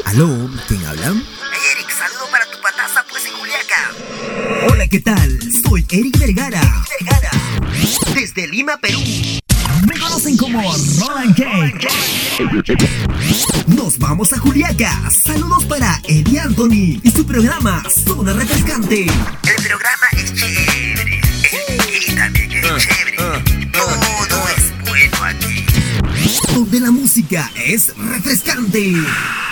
Aló, ¿quién habla? Hey Eric, saludo para tu pataza pues en Juliaca. Hola, ¿qué tal? Soy Eric Vergara. Desde Lima, Perú. Me conocen como Roland Cake. Nos vamos a Juliaca. Saludos para Eddie Anthony y su programa Zona Refrescante. El programa es chévere. Y también es chévere. Todo es bueno aquí. Donde la música es refrescante.